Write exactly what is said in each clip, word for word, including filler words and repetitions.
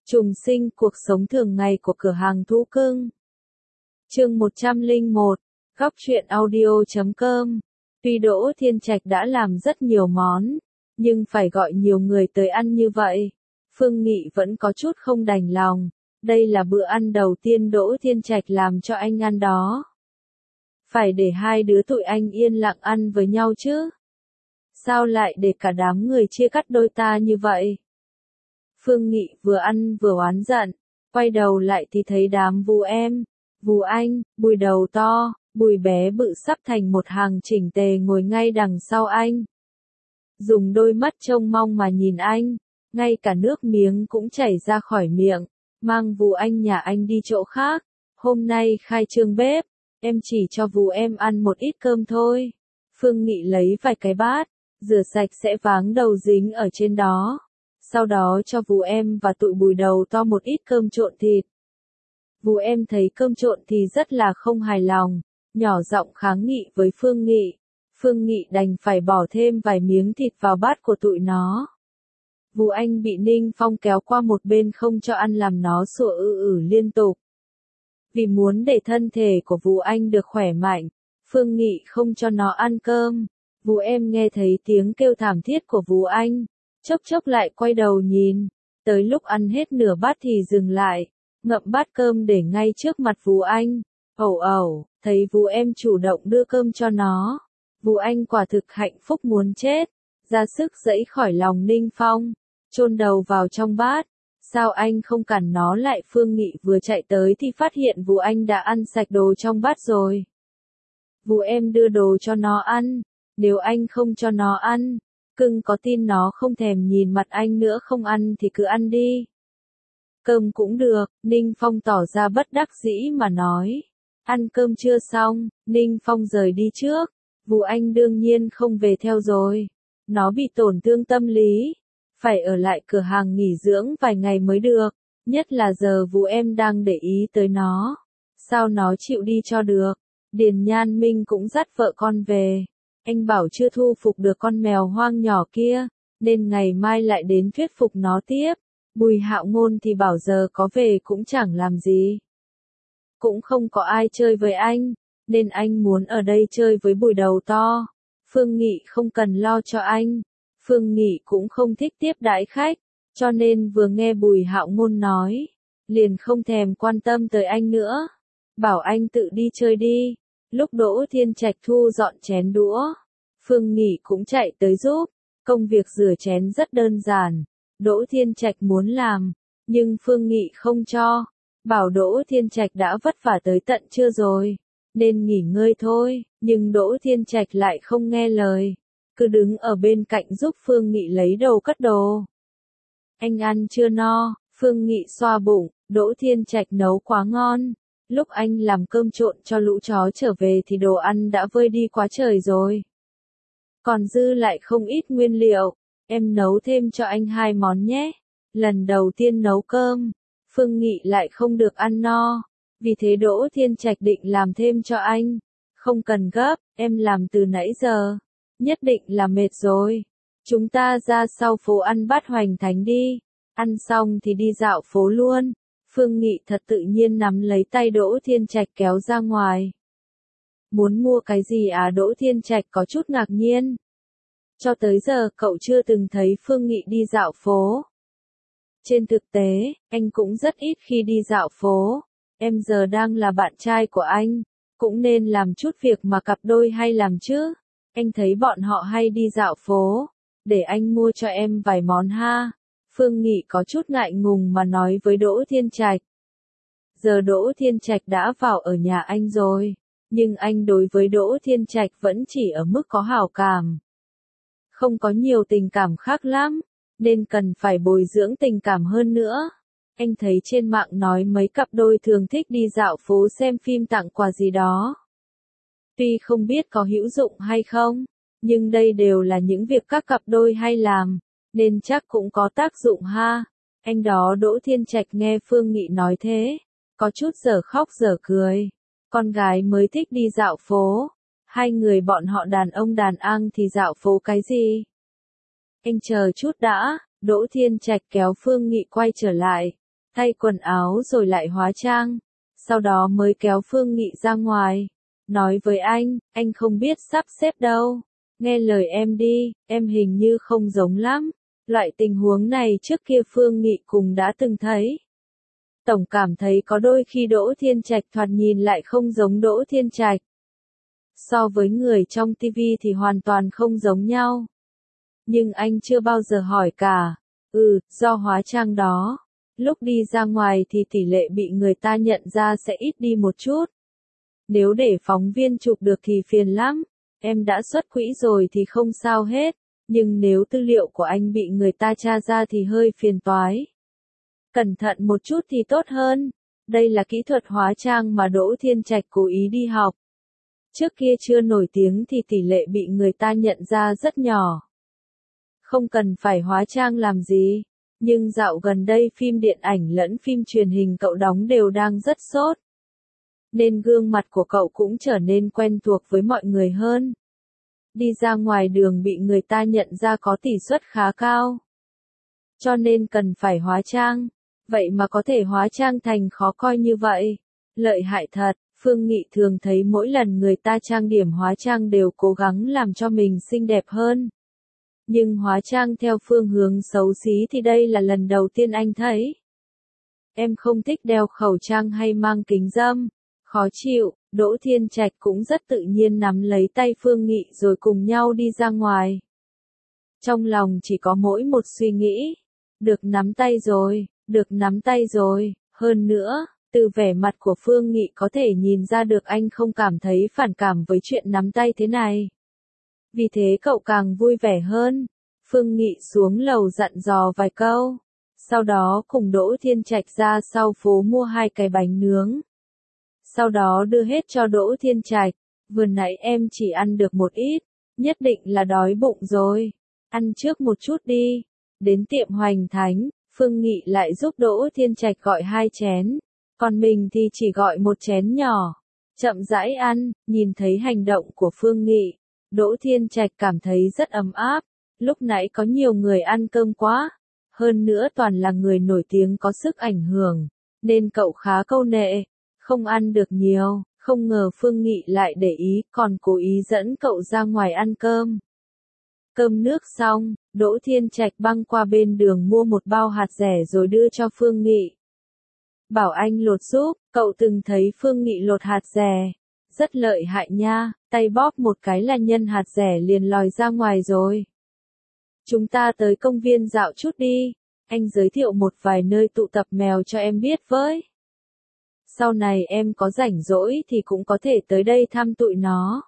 Trùng sinh cuộc sống thường ngày của cửa hàng thú cưng. Chương một trăm lẻ một, góc truyện audio chấm com. Tuy Đỗ Thiên Trạch đã làm rất nhiều món, nhưng phải gọi nhiều người tới ăn như vậy, Phương Nghị vẫn có chút không đành lòng. Đây là bữa ăn đầu tiên Đỗ Thiên Trạch làm cho anh ăn đó. Phải để hai đứa tụi anh yên lặng ăn với nhau chứ. Sao lại để cả đám người chia cắt đôi ta như vậy? Phương Nghị vừa ăn vừa oán giận, quay đầu lại thì thấy đám Vù em, Vù anh, Bùi đầu to, Bùi bé bự sắp thành một hàng chỉnh tề ngồi ngay đằng sau anh. Dùng đôi mắt trông mong mà nhìn anh, ngay cả nước miếng cũng chảy ra khỏi miệng, mang Vù anh nhà anh đi chỗ khác. Hôm nay khai trương bếp, em chỉ cho Vù em ăn một ít cơm thôi. Phương Nghị lấy vài cái bát, rửa sạch sẽ váng đầu dính ở trên đó. Sau đó cho Vù em và tụi Bùi đầu to một ít cơm trộn thịt. Vù em thấy cơm trộn thì rất là không hài lòng, nhỏ giọng kháng nghị với Phương Nghị. Phương Nghị đành phải bỏ thêm vài miếng thịt vào bát của tụi nó. Vù anh bị Ninh Phong kéo qua một bên không cho ăn làm nó sủa ư ử liên tục. Vì muốn để thân thể của Vù anh được khỏe mạnh, Phương Nghị không cho nó ăn cơm. Vù em nghe thấy tiếng kêu thảm thiết của Vù anh, chốc chốc lại quay đầu nhìn, tới lúc ăn hết nửa bát thì dừng lại, ngậm bát cơm để ngay trước mặt Vù anh. Ẩu ẩu, thấy Vù em chủ động đưa cơm cho nó, Vù anh quả thực hạnh phúc muốn chết, ra sức giãy khỏi lòng Ninh Phong, chôn đầu vào trong bát. Sao anh không cản nó lại? Phương Nghị vừa chạy tới thì phát hiện Vù anh đã ăn sạch đồ trong bát rồi. Vù em đưa đồ cho nó ăn, nếu anh không cho nó ăn, cưng có tin nó không thèm nhìn mặt anh nữa không? Ăn thì cứ ăn đi. Cơm cũng được, Ninh Phong tỏ ra bất đắc dĩ mà nói. Ăn cơm chưa xong, Ninh Phong rời đi trước, Vù anh đương nhiên không về theo rồi. Nó bị tổn thương tâm lý, phải ở lại cửa hàng nghỉ dưỡng vài ngày mới được, nhất là giờ Vù em đang để ý tới nó. Sao nó chịu đi cho được? Điền Nhan Minh cũng dắt vợ con về. Anh bảo chưa thu phục được con mèo hoang nhỏ kia, nên ngày mai lại đến thuyết phục nó tiếp. Bùi Hạo Ngôn thì bảo giờ có về cũng chẳng làm gì. Cũng không có ai chơi với anh, nên anh muốn ở đây chơi với Bùi đầu to. Phương Nghị không cần lo cho anh. Phương Nghị cũng không thích tiếp đãi khách, cho nên vừa nghe Bùi Hạo Ngôn nói, liền không thèm quan tâm tới anh nữa. Bảo anh tự đi chơi đi. Lúc Đỗ Thiên Trạch thu dọn chén đũa, Phương Nghị cũng chạy tới giúp. Công việc rửa chén rất đơn giản, Đỗ Thiên Trạch muốn làm, nhưng Phương Nghị không cho, bảo Đỗ Thiên Trạch đã vất vả tới tận trưa rồi, nên nghỉ ngơi thôi, nhưng Đỗ Thiên Trạch lại không nghe lời, cứ đứng ở bên cạnh giúp Phương Nghị lấy đồ cất đồ. Anh ăn chưa no? Phương Nghị xoa bụng, Đỗ Thiên Trạch nấu quá ngon. Lúc anh làm cơm trộn cho lũ chó trở về thì đồ ăn đã vơi đi quá trời rồi. Còn dư lại không ít nguyên liệu, em nấu thêm cho anh hai món nhé. Lần đầu tiên nấu cơm, Phương Nghị lại không được ăn no, vì thế Đỗ Thiên Trạch định làm thêm cho anh. Không cần gấp, em làm từ nãy giờ, nhất định là mệt rồi. Chúng ta ra sau phố ăn bát hoành thánh đi, ăn xong thì đi dạo phố luôn. Phương Nghị thật tự nhiên nắm lấy tay Đỗ Thiên Trạch kéo ra ngoài. Muốn mua cái gì à? Đỗ Thiên Trạch có chút ngạc nhiên. Cho tới giờ cậu chưa từng thấy Phương Nghị đi dạo phố. Trên thực tế, anh cũng rất ít khi đi dạo phố. Em giờ đang là bạn trai của anh, cũng nên làm chút việc mà cặp đôi hay làm chứ. Anh thấy bọn họ hay đi dạo phố, để anh mua cho em vài món ha. Phương Nghị có chút ngại ngùng mà nói với Đỗ Thiên Trạch. Giờ Đỗ Thiên Trạch đã vào ở nhà anh rồi, nhưng anh đối với Đỗ Thiên Trạch vẫn chỉ ở mức có hảo cảm. Không có nhiều tình cảm khác lắm, nên cần phải bồi dưỡng tình cảm hơn nữa. Anh thấy trên mạng nói mấy cặp đôi thường thích đi dạo phố xem phim tặng quà gì đó. Tuy không biết có hữu dụng hay không, nhưng đây đều là những việc các cặp đôi hay làm, nên chắc cũng có tác dụng ha. Anh đó Đỗ Thiên Trạch nghe Phương Nghị nói thế, có chút dở khóc dở cười. Con gái mới thích đi dạo phố, hai người bọn họ đàn ông đàn ang thì dạo phố cái gì? Anh chờ chút đã, Đỗ Thiên Trạch kéo Phương Nghị quay trở lại. thay quần áo rồi lại hóa trang, sau đó mới kéo Phương Nghị ra ngoài, nói với anh, anh không biết sắp xếp đâu, nghe lời em đi, em hình như không giống lắm. Loại tình huống này trước kia Phương Nghị cùng đã từng thấy. Tổng cảm thấy có đôi khi Đỗ Thiên Trạch thoạt nhìn lại không giống Đỗ Thiên Trạch. So với người trong ti vi thì hoàn toàn không giống nhau. Nhưng anh chưa bao giờ hỏi cả. Ừ, do hóa trang đó. Lúc đi ra ngoài thì tỷ lệ bị người ta nhận ra sẽ ít đi một chút. Nếu để phóng viên chụp được thì phiền lắm. Em đã xuất quỹ rồi thì không sao hết. Nhưng nếu tư liệu của anh bị người ta tra ra thì hơi phiền toái. Cẩn thận một chút thì tốt hơn. Đây là kỹ thuật hóa trang mà Đỗ Thiên Trạch cố ý đi học. Trước kia chưa nổi tiếng thì tỷ lệ bị người ta nhận ra rất nhỏ. Không cần phải hóa trang làm gì. Nhưng dạo gần đây phim điện ảnh lẫn phim truyền hình cậu đóng đều đang rất sốt. Nên gương mặt của cậu cũng trở nên quen thuộc với mọi người hơn. Đi ra ngoài đường bị người ta nhận ra có tỷ suất khá cao. Cho nên cần phải hóa trang. Vậy mà có thể hóa trang thành khó coi như vậy. Lợi hại thật, Phương Nghị thường thấy mỗi lần người ta trang điểm hóa trang đều cố gắng làm cho mình xinh đẹp hơn. Nhưng hóa trang theo phương hướng xấu xí thì đây là lần đầu tiên anh thấy. Em không thích đeo khẩu trang hay mang kính râm. Khó chịu, Đỗ Thiên Trạch cũng rất tự nhiên nắm lấy tay Phương Nghị rồi cùng nhau đi ra ngoài. Trong lòng chỉ có mỗi một suy nghĩ. Được nắm tay rồi, được nắm tay rồi, hơn nữa, từ vẻ mặt của Phương Nghị có thể nhìn ra được anh không cảm thấy phản cảm với chuyện nắm tay thế này. Vì thế cậu càng vui vẻ hơn. Phương Nghị xuống lầu dặn dò vài câu. Sau đó cùng Đỗ Thiên Trạch ra sau phố mua hai cái bánh nướng. Sau đó đưa hết cho Đỗ Thiên Trạch. Vừa nãy em chỉ ăn được một ít. Nhất định là đói bụng rồi. Ăn trước một chút đi. Đến tiệm Hoành Thánh, Phương Nghị lại giúp Đỗ Thiên Trạch gọi hai chén. Còn mình thì chỉ gọi một chén nhỏ. Chậm rãi ăn, nhìn thấy hành động của Phương Nghị. Đỗ Thiên Trạch cảm thấy rất ấm áp. Lúc nãy có nhiều người ăn cơm quá. Hơn nữa toàn là người nổi tiếng có sức ảnh hưởng. Nên cậu khá câu nệ. Không ăn được nhiều. Không ngờ Phương Nghị lại để ý còn cố ý dẫn cậu ra ngoài ăn cơm. Cơm nước xong, Đỗ Thiên Trạch băng qua bên đường mua một bao hạt dẻ rồi đưa cho Phương Nghị. Bảo anh lột giúp, cậu từng thấy Phương Nghị lột hạt dẻ. Rất lợi hại nha, tay bóp một cái là nhân hạt dẻ liền lòi ra ngoài rồi. Chúng ta tới công viên dạo chút đi, anh giới thiệu một vài nơi tụ tập mèo cho em biết với. Sau này em có rảnh rỗi thì cũng có thể tới đây thăm tụi nó.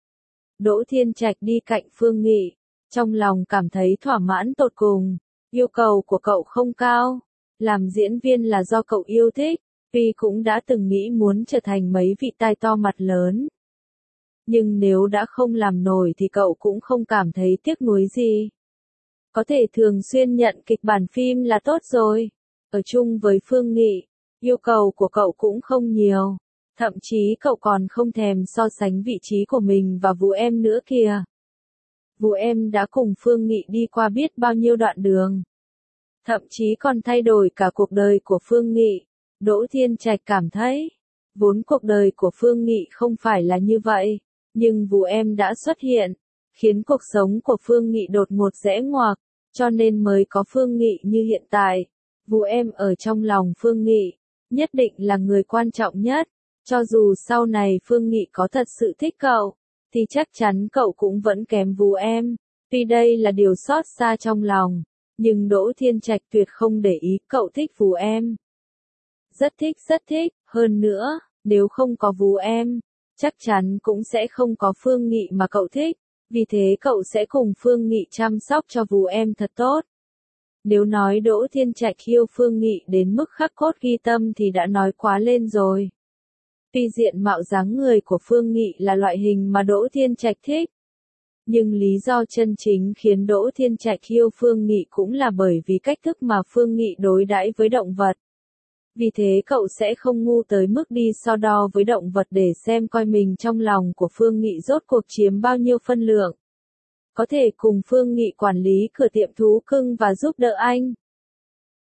Đỗ Thiên Trạch đi cạnh Phương Nghị, trong lòng cảm thấy thỏa mãn tột cùng. Yêu cầu của cậu không cao, làm diễn viên là do cậu yêu thích, vì cũng đã từng nghĩ muốn trở thành mấy vị tai to mặt lớn. Nhưng nếu đã không làm nổi thì cậu cũng không cảm thấy tiếc nuối gì. Có thể thường xuyên nhận kịch bản phim là tốt rồi. Ở chung với Phương Nghị, yêu cầu của cậu cũng không nhiều. Thậm chí cậu còn không thèm so sánh vị trí của mình và Vũ Em nữa kìa. Vũ Em đã cùng Phương Nghị đi qua biết bao nhiêu đoạn đường. Thậm chí còn thay đổi cả cuộc đời của Phương Nghị. Đỗ Thiên Trạch cảm thấy, vốn cuộc đời của Phương Nghị không phải là như vậy. Nhưng Vũ Em đã xuất hiện, khiến cuộc sống của Phương Nghị đột ngột rẽ ngoạc, cho nên mới có Phương Nghị như hiện tại. Vũ Em ở trong lòng Phương Nghị, nhất định là người quan trọng nhất. Cho dù sau này Phương Nghị có thật sự thích cậu, thì chắc chắn cậu cũng vẫn kém Vũ Em. Tuy đây là điều xót xa trong lòng, nhưng Đỗ Thiên Trạch tuyệt không để ý cậu thích Vũ Em. Rất thích rất thích, hơn nữa, nếu không có Vũ Em, chắc chắn cũng sẽ không có Phương Nghị mà cậu thích. Vì thế cậu sẽ cùng Phương Nghị chăm sóc cho Vũ Em thật tốt. Nếu nói Đỗ Thiên Trạch yêu Phương Nghị đến mức khắc cốt ghi tâm thì đã nói quá lên rồi. Tuy diện mạo dáng người của Phương Nghị là loại hình mà Đỗ Thiên Trạch thích, nhưng lý do chân chính khiến Đỗ Thiên Trạch yêu Phương Nghị cũng là bởi vì cách thức mà Phương Nghị đối đãi với động vật. Vì thế cậu sẽ không ngu tới mức đi so đo với động vật để xem coi mình trong lòng của Phương Nghị rốt cuộc chiếm bao nhiêu phân lượng. Có thể cùng Phương Nghị quản lý cửa tiệm thú cưng và giúp đỡ anh.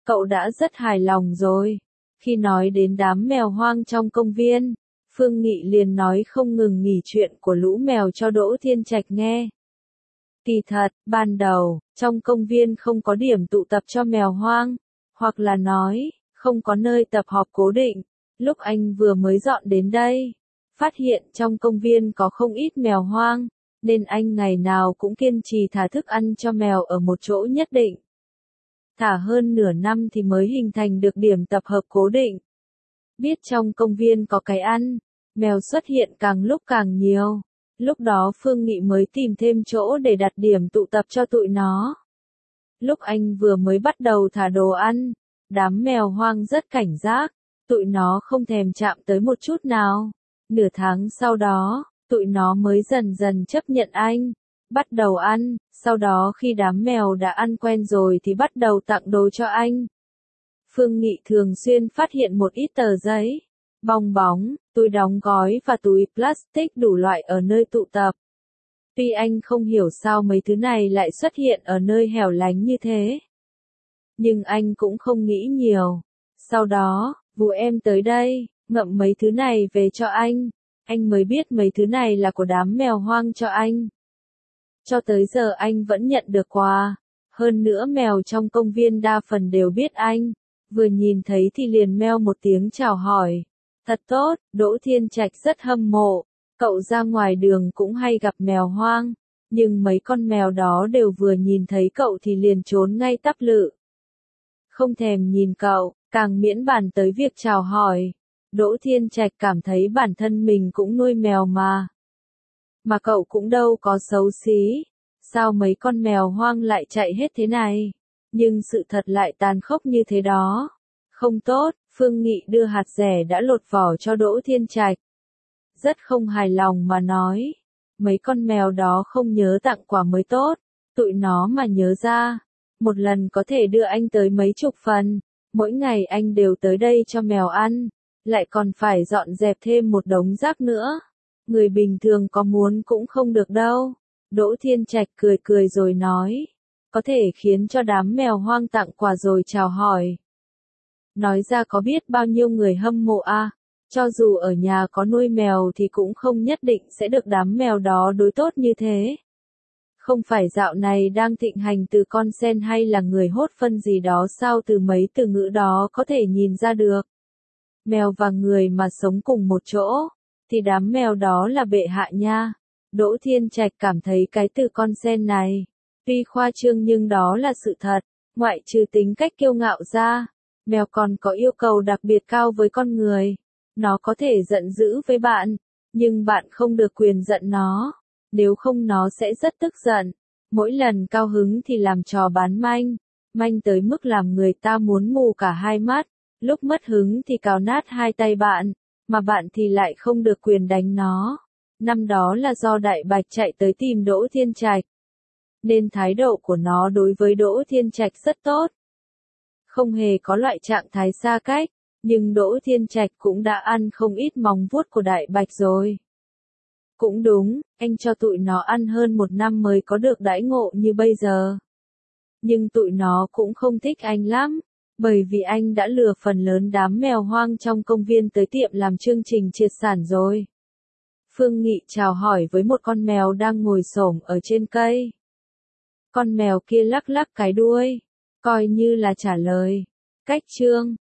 cậu đã rất hài lòng rồi. Khi nói đến đám mèo hoang trong công viên, Phương Nghị liền nói không ngừng nghỉ chuyện của lũ mèo cho Đỗ Thiên Trạch nghe. Kỳ thật, ban đầu, trong công viên không có điểm tụ tập cho mèo hoang, hoặc là nói, không có nơi tập họp cố định. Lúc anh vừa mới dọn đến đây, phát hiện trong công viên có không ít mèo hoang, nên anh ngày nào cũng kiên trì thả thức ăn cho mèo ở một chỗ nhất định. Thả hơn nửa năm thì mới hình thành được điểm tập hợp cố định. Biết trong công viên có cái ăn, mèo xuất hiện càng lúc càng nhiều. Lúc đó Phương Nghị mới tìm thêm chỗ để đặt điểm tụ tập cho tụi nó. Lúc anh vừa mới bắt đầu thả đồ ăn, đám mèo hoang rất cảnh giác, tụi nó không thèm chạm tới một chút nào. Nửa tháng sau đó, tụi nó mới dần dần chấp nhận anh, bắt đầu ăn, sau đó khi đám mèo đã ăn quen rồi thì bắt đầu tặng đồ cho anh. Phương Nghị thường xuyên phát hiện một ít tờ giấy, bong bóng, túi đóng gói và túi plastic đủ loại ở nơi tụ tập. Tuy anh không hiểu sao mấy thứ này lại xuất hiện ở nơi hẻo lánh như thế, nhưng anh cũng không nghĩ nhiều. Sau đó, vụ em tới đây, ngậm mấy thứ này về cho anh, anh mới biết mấy thứ này là của đám mèo hoang cho anh. Cho tới giờ anh vẫn nhận được quà, hơn nữa mèo trong công viên đa phần đều biết anh, vừa nhìn thấy thì liền meo một tiếng chào hỏi. Thật tốt, Đỗ Thiên Trạch rất hâm mộ, cậu ra ngoài đường cũng hay gặp mèo hoang, nhưng mấy con mèo đó đều vừa nhìn thấy cậu thì liền trốn ngay tắp lự. Không thèm nhìn cậu, càng miễn bàn tới việc chào hỏi. Đỗ Thiên Trạch cảm thấy bản thân mình cũng nuôi mèo mà. Mà cậu cũng đâu có xấu xí, sao mấy con mèo hoang lại chạy hết thế này, nhưng sự thật lại tàn khốc như thế đó. Không tốt, Phương Nghị đưa hạt dẻ đã lột vỏ cho Đỗ Thiên Trạch. Rất không hài lòng mà nói, mấy con mèo đó không nhớ tặng quà mới tốt, tụi nó mà nhớ ra, một lần có thể đưa anh tới mấy chục phần, mỗi ngày anh đều tới đây cho mèo ăn, lại còn phải dọn dẹp thêm một đống rác nữa. Người bình thường có muốn cũng không được đâu. Đỗ Thiên Trạch cười cười rồi nói, có thể khiến cho đám mèo hoang tặng quà rồi chào hỏi. Nói ra có biết bao nhiêu người hâm mộ à, cho dù ở nhà có nuôi mèo thì cũng không nhất định sẽ được đám mèo đó đối tốt như thế. Không phải dạo này đang thịnh hành từ con sen hay là người hốt phân gì đó sao, từ mấy từ ngữ đó có thể nhìn ra được. Mèo và người mà sống cùng một chỗ, thì đám mèo đó là bệ hạ nha. Đỗ Thiên Trạch cảm thấy cái từ con sen này, tuy khoa trương nhưng đó là sự thật, ngoại trừ tính cách kiêu ngạo ra, mèo còn có yêu cầu đặc biệt cao với con người. Nó có thể giận dữ với bạn, nhưng bạn không được quyền giận nó, nếu không nó sẽ rất tức giận. Mỗi lần cao hứng thì làm trò bán manh, manh tới mức làm người ta muốn mù cả hai mắt, lúc mất hứng thì cào nát hai tay bạn, mà bạn thì lại không được quyền đánh nó. Năm đó là do Đại Bạch chạy tới tìm Đỗ Thiên Trạch, nên thái độ của nó đối với Đỗ Thiên Trạch rất tốt. Không hề có loại trạng thái xa cách, nhưng Đỗ Thiên Trạch cũng đã ăn không ít móng vuốt của Đại Bạch rồi. Cũng đúng, anh cho tụi nó ăn hơn một năm mới có được đãi ngộ như bây giờ. Nhưng tụi nó cũng không thích anh lắm, bởi vì anh đã lừa phần lớn đám mèo hoang trong công viên tới tiệm làm chương trình triệt sản rồi. Phương Nghị chào hỏi với một con mèo đang ngồi xổm ở trên cây. Con mèo kia lắc lắc cái đuôi, coi như là trả lời. Cách chương